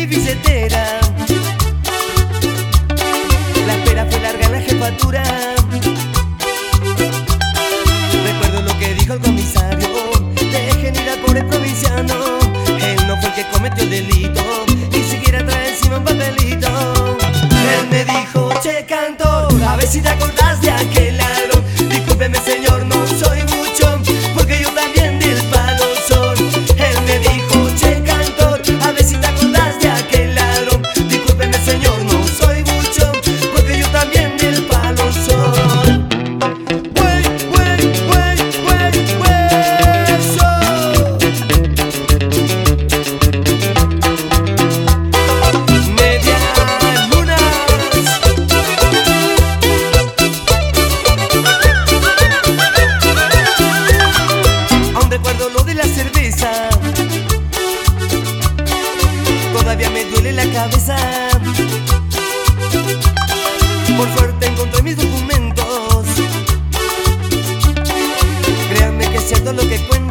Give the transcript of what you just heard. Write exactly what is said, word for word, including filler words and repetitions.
mi billetera. La espera fue larga en la jefatura. Recuerdo lo que dijo el comisario: dejen ir al pobre provinciano. Él no fue el que cometió el delito, ni siquiera trae encima un papelito. Él me dijo: che, cantor, a ver si te acordás de aquel ladrón. Discúlpeme señor, no soy mucho, porque yo también del palo soy. Él me dijo: che, cantor, a ver si te acordás de aquel ladrón. Discúlpeme señor, no soy mucho, porque yo también del palo soy. Güey, güey, güey, güey, hueso. Media lunas. Aún recuerdo lo de la cerveza, todavía me duele la cabeza. Por suerte encontré mis documentos. Créanme que es cierto lo que cuento.